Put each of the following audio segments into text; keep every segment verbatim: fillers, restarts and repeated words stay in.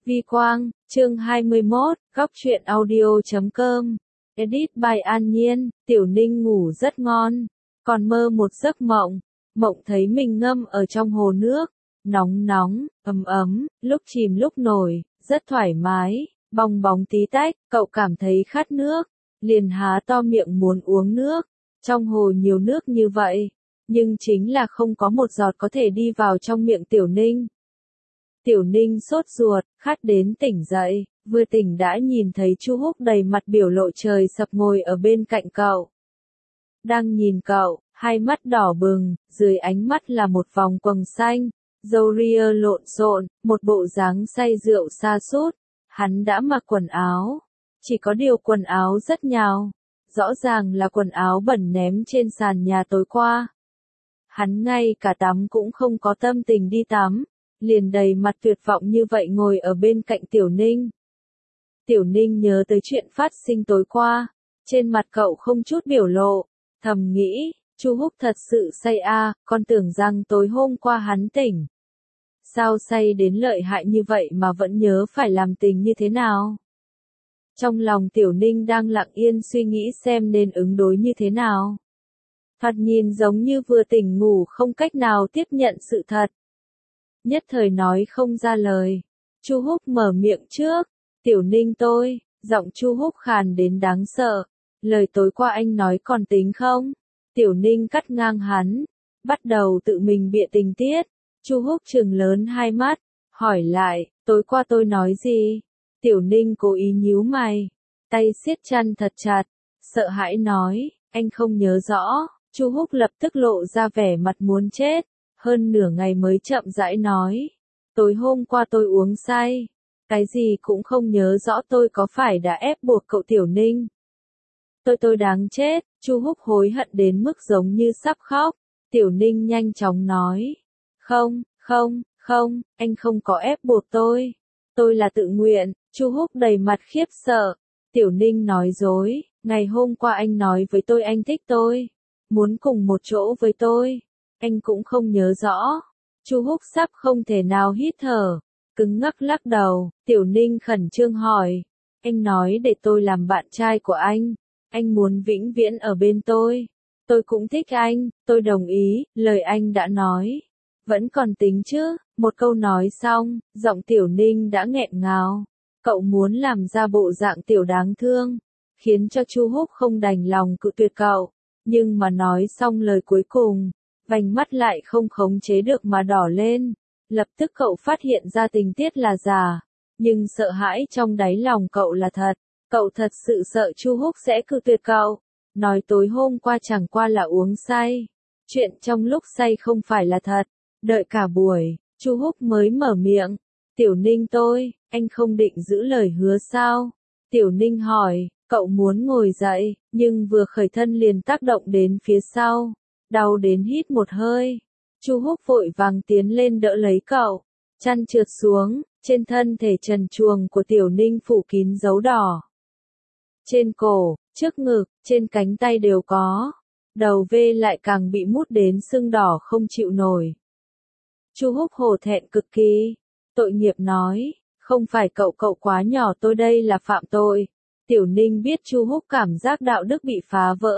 Vi Quang, chương hai mươi mốt, góc truyện audio chấm com. Edit by An Nhiên. Tiểu Ninh ngủ rất ngon, còn mơ một giấc mộng, mộng thấy mình ngâm ở trong hồ nước, nóng nóng, ấm ấm, lúc chìm lúc nổi, rất thoải mái, bong bóng tí tách, cậu cảm thấy khát nước, liền há to miệng muốn uống nước. Trong hồ nhiều nước như vậy, nhưng chính là không có một giọt có thể đi vào trong miệng Tiểu Ninh. Tiểu Ninh sốt ruột, khát đến tỉnh dậy, vừa tỉnh đã nhìn thấy Chu Húc đầy mặt biểu lộ trời sập ngồi ở bên cạnh cậu. Đang nhìn cậu, hai mắt đỏ bừng, dưới ánh mắt là một vòng quầng xanh, râu ria lộn xộn, một bộ dáng say rượu sa sút. Hắn đã mặc quần áo, chỉ có điều quần áo rất nhào, rõ ràng là quần áo bẩn ném trên sàn nhà tối qua. Hắn ngay cả tắm cũng không có tâm tình đi tắm, liền đầy mặt tuyệt vọng như vậy ngồi ở bên cạnh Tiểu Ninh. Tiểu Ninh nhớ tới chuyện phát sinh tối qua, trên mặt cậu không chút biểu lộ, thầm nghĩ, Chu Húc thật sự say à, con tưởng rằng tối hôm qua hắn tỉnh. Sao say đến lợi hại như vậy mà vẫn nhớ phải làm tình như thế nào? Trong lòng Tiểu Ninh đang lặng yên suy nghĩ xem nên ứng đối như thế nào. Thoạt nhìn giống như vừa tỉnh ngủ không cách nào tiếp nhận sự thật. Nhất thời nói không ra lời. Chu Húc mở miệng trước. Tiểu Ninh tôi, giọng Chu Húc khàn đến đáng sợ. Lời tối qua anh nói còn tính không? Tiểu Ninh cắt ngang hắn, bắt đầu tự mình bịa tình tiết. Chu Húc trừng lớn hai mắt, hỏi lại, tối qua tôi nói gì? Tiểu Ninh cố ý nhíu mày, tay siết chăn thật chặt, sợ hãi nói, anh không nhớ rõ. Chu Húc lập tức lộ ra vẻ mặt muốn chết, hơn nửa ngày mới chậm rãi nói, tối hôm qua tôi uống say, cái gì cũng không nhớ rõ. Tôi có phải đã ép buộc cậu Tiểu Ninh? Tôi tôi đáng chết. Chu Húc hối hận đến mức giống như sắp khóc. Tiểu Ninh nhanh chóng nói, không, không, không, anh không có ép buộc tôi, tôi là tự nguyện. Chu Húc đầy mặt khiếp sợ. Tiểu Ninh nói dối, ngày hôm qua anh nói với tôi anh thích tôi, muốn cùng một chỗ với tôi, anh cũng không nhớ rõ. Chu Húc sắp không thể nào hít thở, cứng ngắc lắc đầu. Tiểu Ninh khẩn trương hỏi, anh nói để tôi làm bạn trai của anh, anh muốn vĩnh viễn ở bên tôi, tôi cũng thích anh, tôi đồng ý, lời anh đã nói, vẫn còn tính chứ. Một câu nói xong, giọng Tiểu Ninh đã nghẹn ngào, cậu muốn làm ra bộ dạng tiểu đáng thương, khiến cho Chu Húc không đành lòng cự tuyệt cậu, nhưng mà nói xong lời cuối cùng, vành mắt lại không khống chế được mà đỏ lên. Lập tức cậu phát hiện ra tình tiết là giả, nhưng sợ hãi trong đáy lòng cậu là thật. Cậu thật sự sợ Chu Húc sẽ cự tuyệt cậu, nói tối hôm qua chẳng qua là uống say, chuyện trong lúc say không phải là thật. Đợi cả buổi, Chu Húc mới mở miệng, Tiểu Ninh tôi, anh không định giữ lời hứa sao? Tiểu Ninh hỏi, cậu muốn ngồi dậy, nhưng vừa khởi thân liền tác động đến phía sau, đau đến hít một hơi. Chu Húc vội vàng tiến lên đỡ lấy cậu, chăn trượt xuống, trên thân thể trần truồng của Tiểu Ninh phủ kín dấu đỏ. Trên cổ, trước ngực, trên cánh tay đều có, đầu V lại càng bị mút đến sưng đỏ không chịu nổi. Chu Húc hổ thẹn cực kỳ, tội nghiệp nói, không phải cậu cậu quá nhỏ, tôi đây là phạm tội. Tiểu Ninh biết Chu Húc cảm giác đạo đức bị phá vỡ.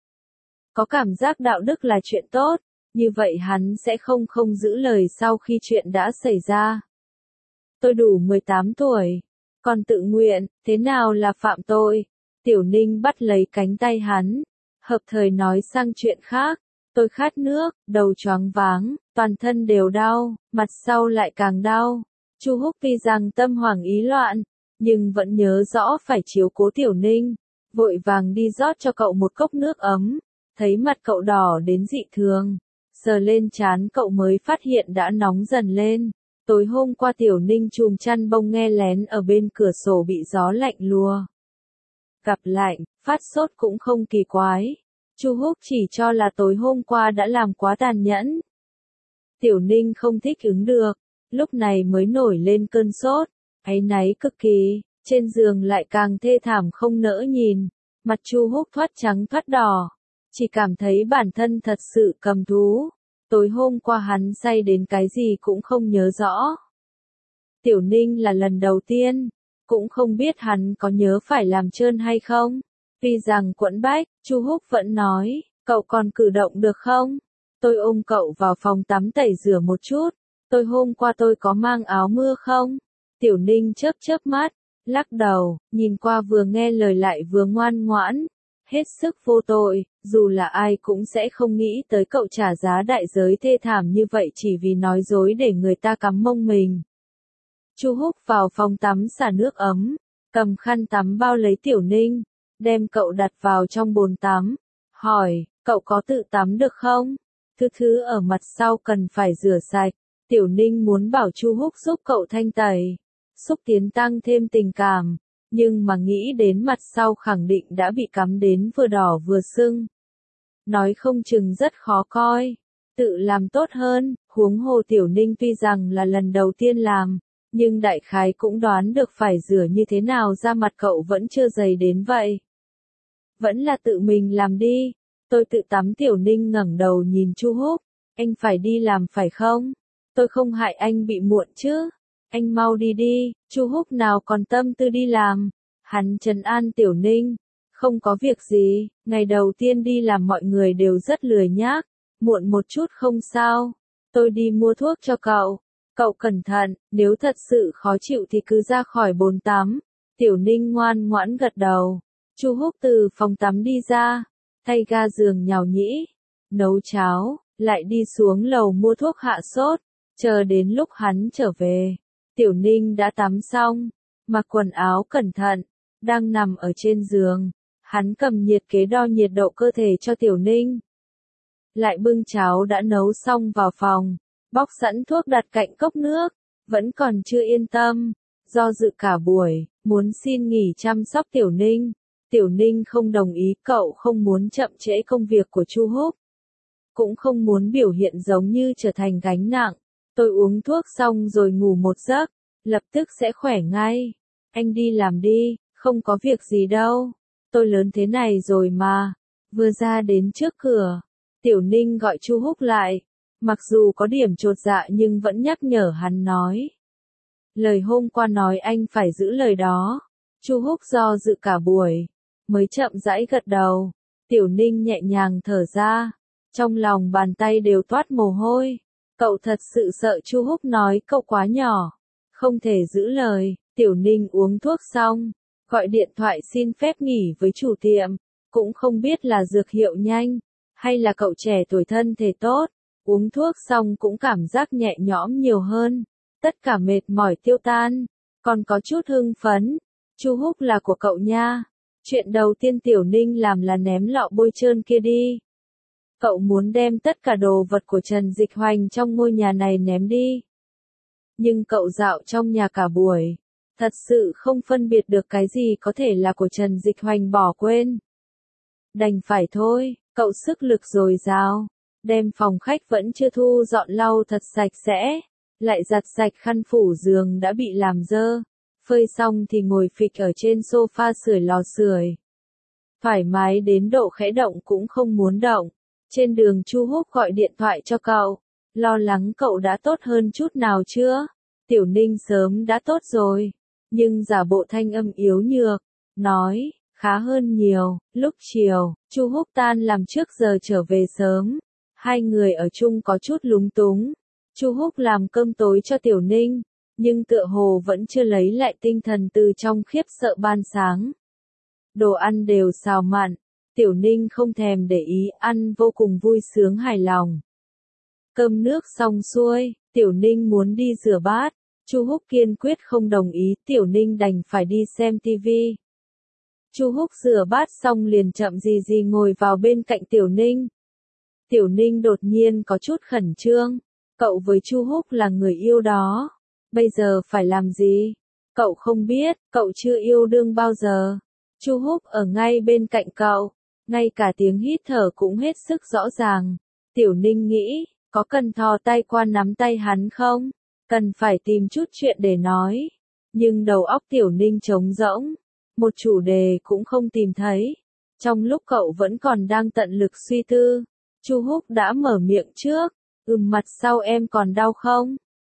Có cảm giác đạo đức là chuyện tốt, như vậy hắn sẽ không không giữ lời sau khi chuyện đã xảy ra. Tôi đủ mười tám tuổi, còn tự nguyện, thế nào là phạm tội? Tiểu Ninh bắt lấy cánh tay hắn, hợp thời nói sang chuyện khác. Tôi khát nước, đầu choáng váng, toàn thân đều đau, mặt sau lại càng đau. Chu Húc tuy rằng tâm hoảng ý loạn, nhưng vẫn nhớ rõ phải chiếu cố Tiểu Ninh, vội vàng đi rót cho cậu một cốc nước ấm. Thấy mặt cậu đỏ đến dị thường, sờ lên trán cậu mới phát hiện đã nóng dần lên. Tối hôm qua Tiểu Ninh chùm chăn bông nghe lén ở bên cửa sổ bị gió lạnh lùa. Gặp lạnh, phát sốt cũng không kỳ quái. Chu Húc chỉ cho là tối hôm qua đã làm quá tàn nhẫn. Tiểu Ninh không thích ứng được, lúc này mới nổi lên cơn sốt, áy náy cực kỳ, trên giường lại càng thê thảm không nỡ nhìn, mặt Chu Húc thoát trắng thoát đỏ, chỉ cảm thấy bản thân thật sự cầm thú. Tối hôm qua hắn say đến cái gì cũng không nhớ rõ. Tiểu Ninh là lần đầu tiên, cũng không biết hắn có nhớ phải làm trơn hay không. Tuy rằng quẫn bách, Chu Húc vẫn nói, cậu còn cử động được không? Tôi ôm cậu vào phòng tắm tẩy rửa một chút. Tôi hôm qua tôi có mang áo mưa không? Tiểu Ninh chớp chớp mắt, lắc đầu, nhìn qua vừa nghe lời lại vừa ngoan ngoãn. Hết sức vô tội, dù là ai cũng sẽ không nghĩ tới cậu trả giá đại giới thê thảm như vậy chỉ vì nói dối để người ta cắm mông mình. Chu Húc vào phòng tắm xả nước ấm, cầm khăn tắm bao lấy Tiểu Ninh, đem cậu đặt vào trong bồn tắm, hỏi, cậu có tự tắm được không? Thứ thứ ở mặt sau cần phải rửa sạch. Tiểu Ninh muốn bảo Chu Húc giúp cậu thanh tẩy, xúc tiến tăng thêm tình cảm, nhưng mà nghĩ đến mặt sau khẳng định đã bị cắm đến vừa đỏ vừa sưng. Nói không chừng rất khó coi, tự làm tốt hơn, huống hồ Tiểu Ninh tuy rằng là lần đầu tiên làm, nhưng đại khái cũng đoán được phải rửa như thế nào da mặt cậu vẫn chưa dày đến vậy. Vẫn là tự mình làm đi, tôi tự tắm. Tiểu Ninh ngẩng đầu nhìn Chu Húc, anh phải đi làm phải không? Tôi không hại anh bị muộn chứ, anh mau đi đi. Chu Húc nào còn tâm tư đi làm, hắn trấn an Tiểu Ninh, không có việc gì, ngày đầu tiên đi làm mọi người đều rất lười nhác, muộn một chút không sao, tôi đi mua thuốc cho cậu, cậu cẩn thận, nếu thật sự khó chịu thì cứ ra khỏi bồn tắm. Tiểu Ninh ngoan ngoãn gật đầu. Chu Húc từ phòng tắm đi ra, thay ga giường nhào nhĩ, nấu cháo, lại đi xuống lầu mua thuốc hạ sốt. Chờ đến lúc hắn trở về, Tiểu Ninh đã tắm xong, mặc quần áo cẩn thận, đang nằm ở trên giường. Hắn cầm nhiệt kế đo nhiệt độ cơ thể cho Tiểu Ninh. Lại bưng cháo đã nấu xong vào phòng, bóc sẵn thuốc đặt cạnh cốc nước, vẫn còn chưa yên tâm, do dự cả buổi, muốn xin nghỉ chăm sóc Tiểu Ninh. Tiểu Ninh không đồng ý, cậu không muốn chậm trễ công việc của Chu Húc, cũng không muốn biểu hiện giống như trở thành gánh nặng. Tôi uống thuốc xong rồi ngủ một giấc, lập tức sẽ khỏe ngay. Anh đi làm đi, không có việc gì đâu. Tôi lớn thế này rồi mà. Vừa ra đến trước cửa, Tiểu Ninh gọi Chu Húc lại, mặc dù có điểm chột dạ nhưng vẫn nhắc nhở hắn nói. Lời hôm qua nói anh phải giữ lời đó. Chu Húc do dự cả buổi, mới chậm rãi gật đầu. Tiểu Ninh nhẹ nhàng thở ra, trong lòng bàn tay đều toát mồ hôi. Cậu thật sự sợ Chu Húc nói cậu quá nhỏ, không thể giữ lời. Tiểu Ninh uống thuốc xong, gọi điện thoại xin phép nghỉ với chủ tiệm, cũng không biết là dược hiệu nhanh, hay là cậu trẻ tuổi thân thể tốt. Uống thuốc xong cũng cảm giác nhẹ nhõm nhiều hơn, tất cả mệt mỏi tiêu tan, còn có chút hưng phấn. Chu Húc là của cậu nha. Chuyện đầu tiên Tiểu Ninh làm là ném lọ bôi trơn kia đi. Cậu muốn đem tất cả đồ vật của Trần Dịch Hoành trong ngôi nhà này ném đi. Nhưng cậu dạo trong nhà cả buổi, thật sự không phân biệt được cái gì có thể là của Trần Dịch Hoành bỏ quên. Đành phải thôi, cậu sức lực dồi dào, đem phòng khách vẫn chưa thu dọn lau thật sạch sẽ, lại giặt sạch khăn phủ giường đã bị làm dơ, phơi xong thì ngồi phịch ở trên sofa sưởi lò sưởi. Thoải mái đến độ khẽ động cũng không muốn động. Trên đường Chu Húc gọi điện thoại cho cậu, lo lắng cậu đã tốt hơn chút nào chưa? Tiểu Ninh sớm đã tốt rồi, nhưng giả bộ thanh âm yếu nhược, nói, khá hơn nhiều. Lúc chiều, Chu Húc tan làm trước giờ trở về sớm, hai người ở chung có chút lúng túng. Chu Húc làm cơm tối cho Tiểu Ninh, nhưng tựa hồ vẫn chưa lấy lại tinh thần từ trong khiếp sợ ban sáng. Đồ ăn đều xào mặn, Tiểu Ninh không thèm để ý, ăn vô cùng vui sướng hài lòng. Cơm nước xong xuôi, Tiểu Ninh muốn đi rửa bát, Chu Húc kiên quyết không đồng ý, Tiểu Ninh đành phải đi xem tivi. Chu Húc rửa bát xong liền chậm gì gì ngồi vào bên cạnh Tiểu Ninh. Tiểu Ninh đột nhiên có chút khẩn trương, cậu với Chu Húc là người yêu đó, bây giờ phải làm gì? Cậu không biết, cậu chưa yêu đương bao giờ. Chu Húc ở ngay bên cạnh cậu, ngay cả tiếng hít thở cũng hết sức rõ ràng. Tiểu Ninh nghĩ, có cần thò tay qua nắm tay hắn không? Cần phải tìm chút chuyện để nói. Nhưng đầu óc Tiểu Ninh trống rỗng, một chủ đề cũng không tìm thấy. Trong lúc cậu vẫn còn đang tận lực suy tư, Chu Húc đã mở miệng trước. Ừm, mặt sau em còn đau không?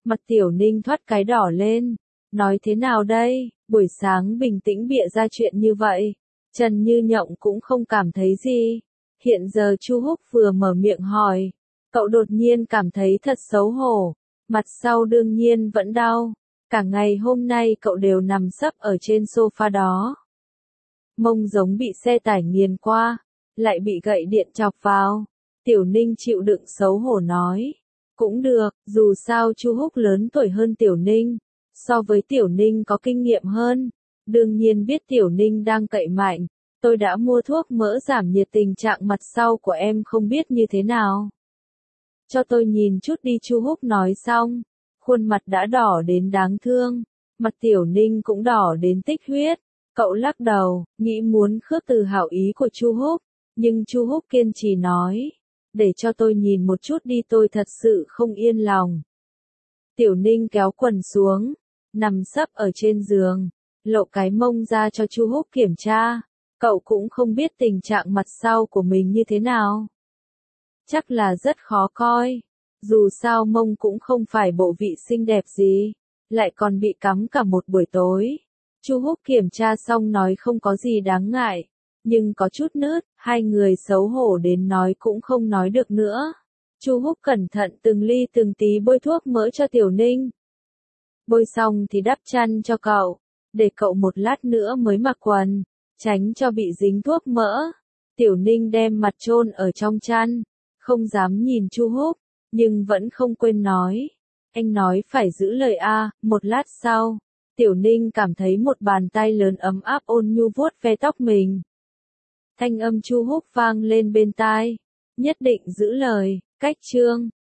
Mặt Tiểu Ninh thoát cái đỏ lên, nói thế nào đây, buổi sáng bình tĩnh bịa ra chuyện như vậy, Trần Như Nhộng cũng không cảm thấy gì. Hiện giờ Chu Húc vừa mở miệng hỏi, cậu đột nhiên cảm thấy thật xấu hổ, mặt sau đương nhiên vẫn đau, cả ngày hôm nay cậu đều nằm sấp ở trên sofa đó. Mông giống bị xe tải nghiền qua, lại bị gậy điện chọc vào. Tiểu Ninh chịu đựng xấu hổ nói, cũng được, dù sao Chu Húc lớn tuổi hơn Tiểu Ninh, so với Tiểu Ninh có kinh nghiệm hơn, đương nhiên biết Tiểu Ninh đang cậy mạnh. Tôi đã mua thuốc mỡ giảm nhiệt, tình trạng mặt sau của em không biết như thế nào. Cho tôi nhìn chút đi, Chu Húc nói xong, khuôn mặt đã đỏ đến đáng thương, mặt Tiểu Ninh cũng đỏ đến tích huyết. Cậu lắc đầu, nghĩ muốn khước từ hảo ý của Chu Húc, nhưng Chu Húc kiên trì nói, để cho tôi nhìn một chút đi, tôi thật sự không yên lòng. Tiểu Ninh kéo quần xuống, nằm sấp ở trên giường, lộ cái mông ra cho Chu Húc kiểm tra. Cậu cũng không biết tình trạng mặt sau của mình như thế nào. Chắc là rất khó coi. Dù sao mông cũng không phải bộ vị xinh đẹp gì, lại còn bị cắm cả một buổi tối. Chu Húc kiểm tra xong nói không có gì đáng ngại, nhưng có chút nứt, hai người xấu hổ đến nói cũng không nói được nữa. Chu Húc cẩn thận từng ly từng tí bôi thuốc mỡ cho Tiểu Ninh. Bôi xong thì đắp chăn cho cậu, để cậu một lát nữa mới mặc quần, tránh cho bị dính thuốc mỡ. Tiểu Ninh đem mặt chôn ở trong chăn, không dám nhìn Chu Húc, nhưng vẫn không quên nói, anh nói phải giữ lời a. Một lát sau, Tiểu Ninh cảm thấy một bàn tay lớn ấm áp ôn nhu vuốt ve tóc mình. Thanh âm Chu Húc vang lên bên tai, nhất định giữ lời. Cách chương